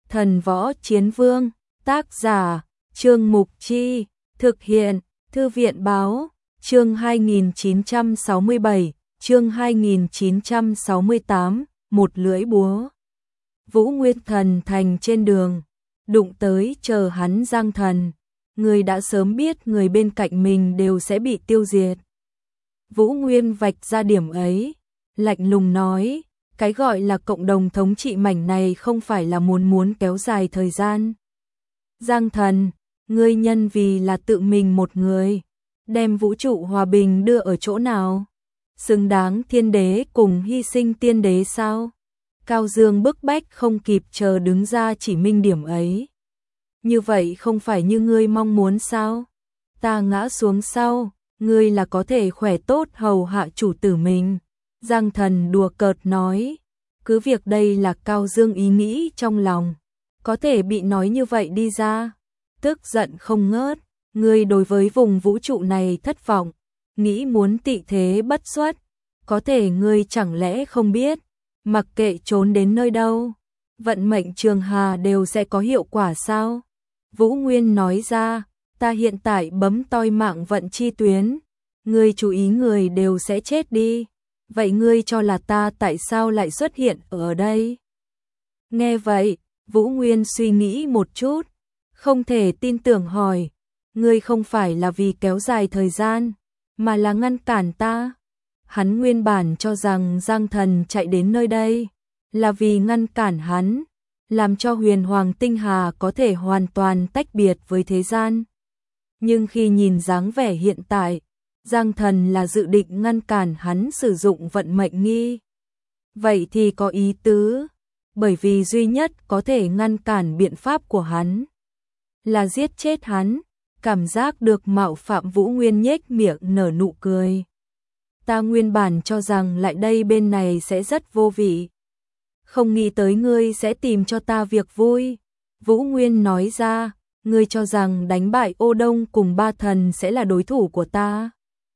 Thần Võ Chiến Vương, tác giả, Trương Mục Chi, thực hiện, Thư viện Báo, chương 2967, chương 2968, một lưỡi búa. Vũ Nguyên Thần thành trên đường, đụng tới chờ hắn Giang Thần, người đã sớm biết người bên cạnh mình đều sẽ bị tiêu diệt. Vũ Nguyên vạch ra điểm ấy, lạnh lùng nói, cái gọi là cộng đồng thống trị mảnh này không phải là muốn kéo dài thời gian. Giang Thần, ngươi nhân vì là tự mình một người, đem vũ trụ hòa bình đưa ở chỗ nào? Xứng đáng thiên đế cùng hy sinh tiên đế sao? Cao Dương bức bách không kịp chờ đứng ra chỉ minh điểm ấy. Như vậy không phải như ngươi mong muốn sao? Ta ngã xuống sau, ngươi là có thể khỏe tốt hầu hạ chủ tử mình. Giang Thần đùa cợt nói, cứ việc đây là Cao Dương ý nghĩ trong lòng, có thể bị nói như vậy đi ra, tức giận không ngớt, ngươi đối với vùng vũ trụ này thất vọng, nghĩ muốn tị thế bất xuất, có thể ngươi chẳng lẽ không biết, mặc kệ trốn đến nơi đâu, vận mệnh trường hà đều sẽ có hiệu quả sao? Vũ Nguyên nói ra, ta hiện tại bấm toi mạng vận chi tuyến, ngươi chú ý người đều sẽ chết đi. Vậy ngươi cho là ta tại sao lại xuất hiện ở đây? Nghe vậy, Vũ Nguyên suy nghĩ một chút, không thể tin tưởng hỏi, ngươi không phải là vì kéo dài thời gian, mà là ngăn cản ta. Hắn nguyên bản cho rằng Giang Thần chạy đến nơi đây, là vì ngăn cản hắn, làm cho huyền hoàng tinh hà có thể hoàn toàn tách biệt với thế gian. Nhưng khi nhìn dáng vẻ hiện tại, Giang Thần là dự định ngăn cản hắn sử dụng vận mệnh nghi. Vậy thì có ý tứ, bởi vì duy nhất có thể ngăn cản biện pháp của hắn là giết chết hắn. Cảm giác được mạo phạm Vũ Nguyên nhếch miệng nở nụ cười. Ta nguyên bản cho rằng lại đây bên này sẽ rất vô vị, không nghĩ tới ngươi sẽ tìm cho ta việc vui. Vũ Nguyên nói ra, ngươi cho rằng đánh bại Ô Đông cùng ba thần sẽ là đối thủ của ta.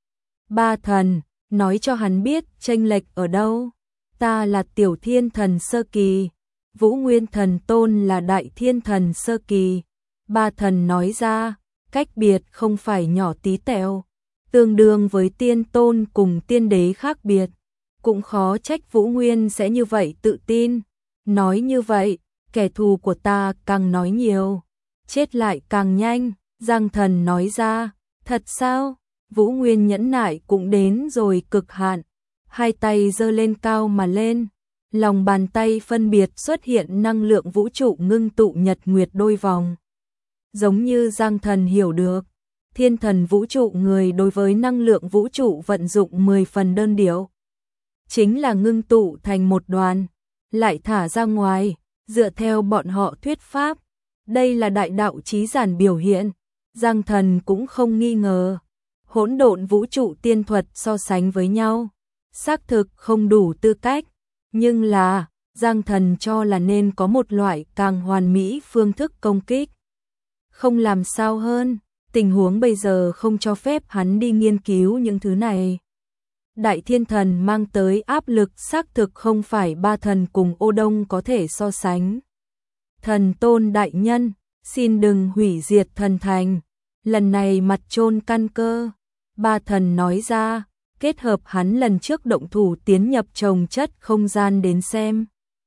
Ba thần, nói cho hắn biết chênh lệch ở đâu. Ta là tiểu thiên thần sơ kỳ, Vũ Nguyên thần tôn là đại thiên thần sơ kỳ. Ba thần nói ra, cách biệt không phải nhỏ tí tẹo, tương đương với tiên tôn cùng tiên đế khác biệt. Cũng khó trách Vũ Nguyên sẽ như vậy tự tin. Nói như vậy, kẻ thù của ta càng nói nhiều, chết lại càng nhanh. Giang Thần nói ra, thật sao? Vũ Nguyên nhẫn nại cũng đến rồi cực hạn, hai tay giơ lên cao mà lên, lòng bàn tay phân biệt xuất hiện năng lượng vũ trụ ngưng tụ nhật nguyệt đôi vòng. Giống như Giang Thần hiểu được, thiên thần vũ trụ người đối với năng lượng vũ trụ vận dụng 10 phần đơn điệu, chính là ngưng tụ thành một đoàn, lại thả ra ngoài, dựa theo bọn họ thuyết pháp, đây là đại đạo chí giản biểu hiện. Giang Thần cũng không nghi ngờ, hỗn độn vũ trụ tiên thuật so sánh với nhau, xác thực không đủ tư cách, nhưng là, Giang Thần cho là nên có một loại càng hoàn mỹ phương thức công kích. Không làm sao hơn, tình huống bây giờ không cho phép hắn đi nghiên cứu những thứ này. Đại thiên thần mang tới áp lực xác thực không phải ba thần cùng Ô Đông có thể so sánh. Thần tôn đại nhân, xin đừng hủy diệt thần thành, lần này mặt chôn căn cơ. Ba thần nói ra, kết hợp hắn lần trước động thủ tiến nhập trồng chất không gian đến xem.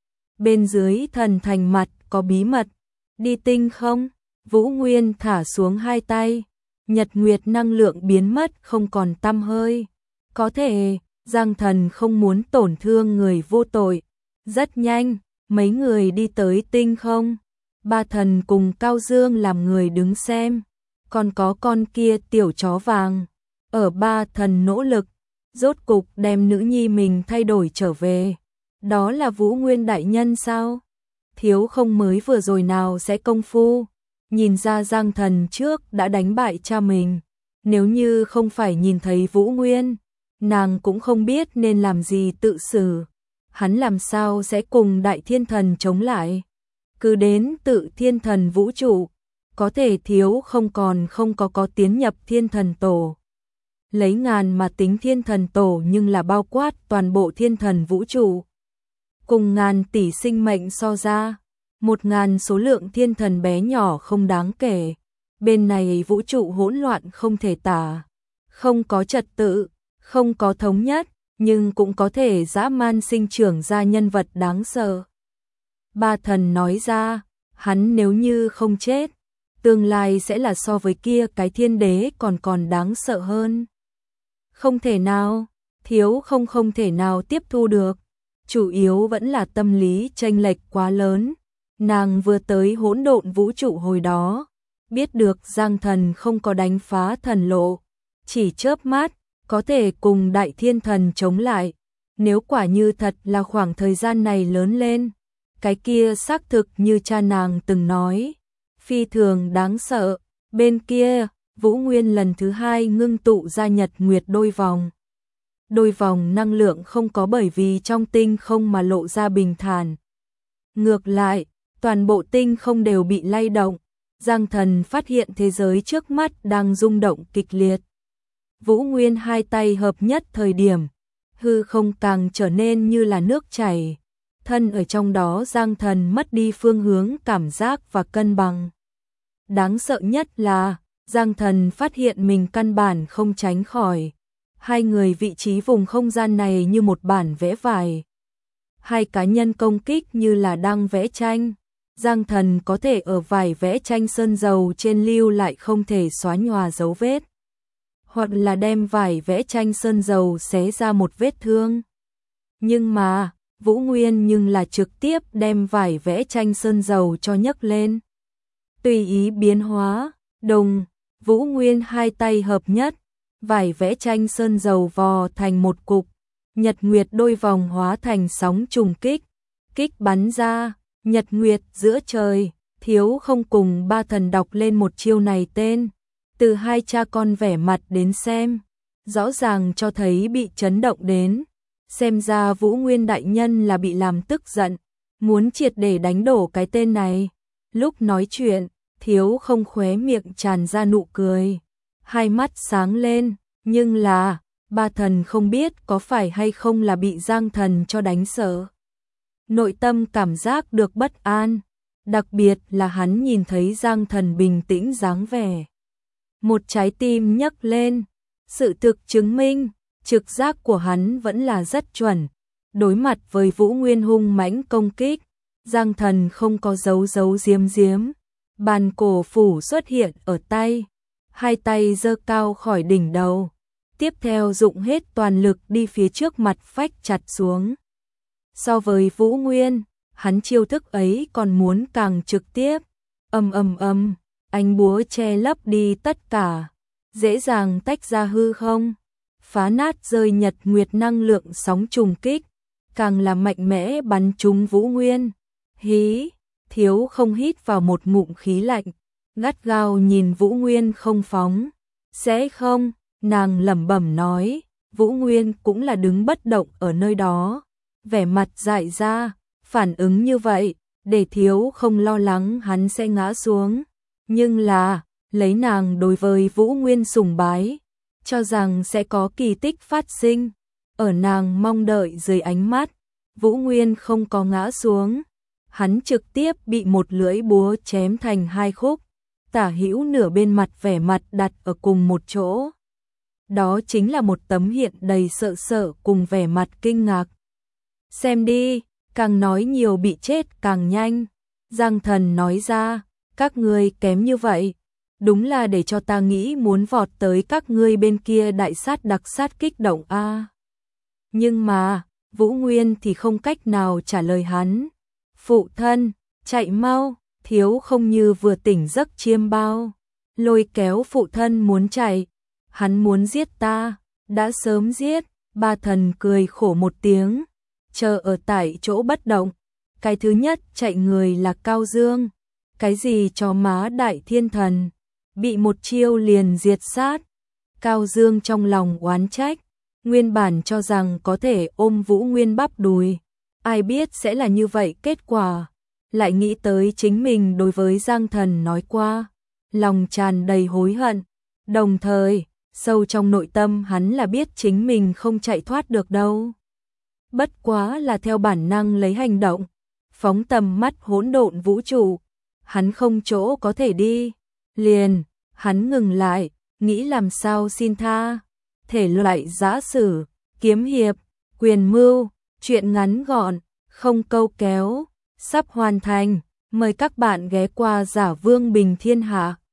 Bên dưới thần thành mặt có bí mật, đi tinh không? Vũ Nguyên thả xuống hai tay, nhật nguyệt năng lượng biến mất không còn tăm hơi. Có thể, Giang Thần không muốn tổn thương người vô tội. Rất nhanh, mấy người đi tới tinh không. Ba thần cùng Cao Dương làm người đứng xem, còn có con kia tiểu chó vàng. Ở ba thần nỗ lực, rốt cục đem nữ nhi mình thay đổi trở về. Đó là Vũ Nguyên đại nhân sao? Thiếu không mới vừa rồi nào sẽ công phu. Nhìn ra Giang Thần trước đã đánh bại cha mình. Nếu như không phải nhìn thấy Vũ Nguyên, nàng cũng không biết nên làm gì tự xử. Hắn làm sao sẽ cùng đại thiên thần chống lại? Cứ đến tự thiên thần vũ trụ, có thể thiếu không có tiến nhập thiên thần tổ. Lấy ngàn mà tính thiên thần tổ nhưng là bao quát toàn bộ thiên thần vũ trụ. Cùng ngàn tỷ sinh mệnh so ra, 1000 số lượng thiên thần bé nhỏ không đáng kể. Bên này vũ trụ hỗn loạn không thể tả, không có trật tự, không có thống nhất, nhưng cũng có thể dã man sinh trưởng ra nhân vật đáng sợ. Ba thần nói ra, hắn nếu như không chết, tương lai sẽ là so với kia cái thiên đế còn đáng sợ hơn. Không thể nào, Thiếu không thể nào tiếp thu được, chủ yếu vẫn là tâm lý chênh lệch quá lớn. Nàng vừa tới hỗn độn vũ trụ hồi đó, biết được Giang Thần không có đánh phá thần lộ, chỉ chớp mắt có thể cùng đại thiên thần chống lại. Nếu quả như thật là khoảng thời gian này lớn lên, cái kia xác thực như cha nàng từng nói, phi thường đáng sợ. Bên kia, Vũ Nguyên lần thứ 2 ngưng tụ ra nhật nguyệt đôi vòng. Đôi vòng năng lượng không có bởi vì trong tinh không mà lộ ra bình thản. Ngược lại, toàn bộ tinh không đều bị lay động. Giang Thần phát hiện thế giới trước mắt đang rung động kịch liệt. Vũ Nguyên hai tay hợp nhất thời điểm, hư không càng trở nên như là nước chảy. Thân ở trong đó Giang Thần mất đi phương hướng cảm giác và cân bằng. Đáng sợ nhất là, Giang Thần phát hiện mình căn bản không tránh khỏi. Hai người vị trí vùng không gian này như một bản vẽ vải. Hai cá nhân công kích như là đang vẽ tranh. Giang Thần có thể ở vải vẽ tranh sơn dầu trên lưu lại không thể xóa nhòa dấu vết. Hoặc là đem vải vẽ tranh sơn dầu xé ra một vết thương. Nhưng mà, Vũ Nguyên nhưng là trực tiếp đem vải vẽ tranh sơn dầu cho nhấc lên. Tùy ý biến hóa, đồng, Vũ Nguyên hai tay hợp nhất, vải vẽ tranh sơn dầu vò thành một cục, nhật nguyệt đôi vòng hóa thành sóng trùng kích, kích bắn ra, nhật nguyệt giữa trời. Thiếu không cùng ba thần đọc lên một chiêu này tên, từ hai cha con vẻ mặt đến xem, rõ ràng cho thấy bị chấn động đến. Xem ra Vũ Nguyên đại nhân là bị làm tức giận, muốn triệt để đánh đổ cái tên này. Lúc nói chuyện, Thiếu không khóe miệng tràn ra nụ cười, hai mắt sáng lên, nhưng là, ba thần không biết có phải hay không là bị Giang Thần cho đánh sợ. Nội tâm cảm giác được bất an, đặc biệt là hắn nhìn thấy Giang Thần bình tĩnh dáng vẻ. Một trái tim nhấc lên, sự thực chứng minh, trực giác của hắn vẫn là rất chuẩn. Đối mặt với Vũ Nguyên hung mãnh công kích, Giang Thần không có giấu giếm. Bàn cổ phủ xuất hiện ở tay, hai tay giơ cao khỏi đỉnh đầu, tiếp theo dụng hết toàn lực đi phía trước mặt phách chặt xuống. So với Vũ Nguyên, hắn chiêu thức ấy còn muốn càng trực tiếp. Ánh búa che lấp đi tất cả, dễ dàng tách ra hư không, phá nát rơi nhật nguyệt năng lượng sóng trùng kích, càng là mạnh mẽ bắn trúng Vũ Nguyên. Hí, Thiếu không hít vào một ngụm khí lạnh, gắt gao nhìn Vũ Nguyên không phóng. Sẽ không, nàng lẩm bẩm nói. Vũ Nguyên cũng là đứng bất động ở nơi đó, vẻ mặt dại ra. Phản ứng như vậy, để Thiếu không lo lắng hắn sẽ ngã xuống. Nhưng là, lấy nàng đối với Vũ Nguyên sùng bái, cho rằng sẽ có kỳ tích phát sinh. Ở nàng mong đợi dưới ánh mắt, Vũ Nguyên không có ngã xuống. Hắn trực tiếp bị một lưỡi búa chém thành hai khúc, tả hữu nửa bên mặt vẻ mặt đặt ở cùng một chỗ. Đó chính là một tấm hiện đầy sợ cùng vẻ mặt kinh ngạc. Xem đi, càng nói nhiều bị chết càng nhanh. Giang Thần nói ra, các ngươi kém như vậy, đúng là để cho ta nghĩ muốn vọt tới các ngươi bên kia đại sát đặc sát kích động a. Nhưng mà, Vũ Nguyên thì không cách nào trả lời hắn. Phụ thân, chạy mau. Thiếu không như vừa tỉnh giấc chiêm bao, lôi kéo phụ thân muốn chạy. Hắn muốn giết ta, đã sớm giết. Ba thần cười khổ một tiếng, chờ ở tại chỗ bất động. Cái thứ nhất chạy người là Cao Dương. Cái gì cho má đại thiên thần, bị một chiêu liền diệt sát. Cao Dương trong lòng oán trách, nguyên bản cho rằng có thể ôm Vũ Nguyên bắp đùi, ai biết sẽ là như vậy kết quả. Lại nghĩ tới chính mình đối với Giang Thần nói qua, lòng tràn đầy hối hận. Đồng thời, sâu trong nội tâm hắn là biết chính mình không chạy thoát được đâu. Bất quá là theo bản năng lấy hành động. phóng tầm mắt hỗn độn vũ trụ, hắn không chỗ có thể đi. Liền, hắn ngừng lại, nghĩ làm sao xin tha. Thể loại giã sử, kiếm hiệp, quyền mưu, truyện ngắn gọn, không câu kéo, sắp hoàn thành. Mời các bạn ghé qua Giả Vương Bình Thiên Hạ.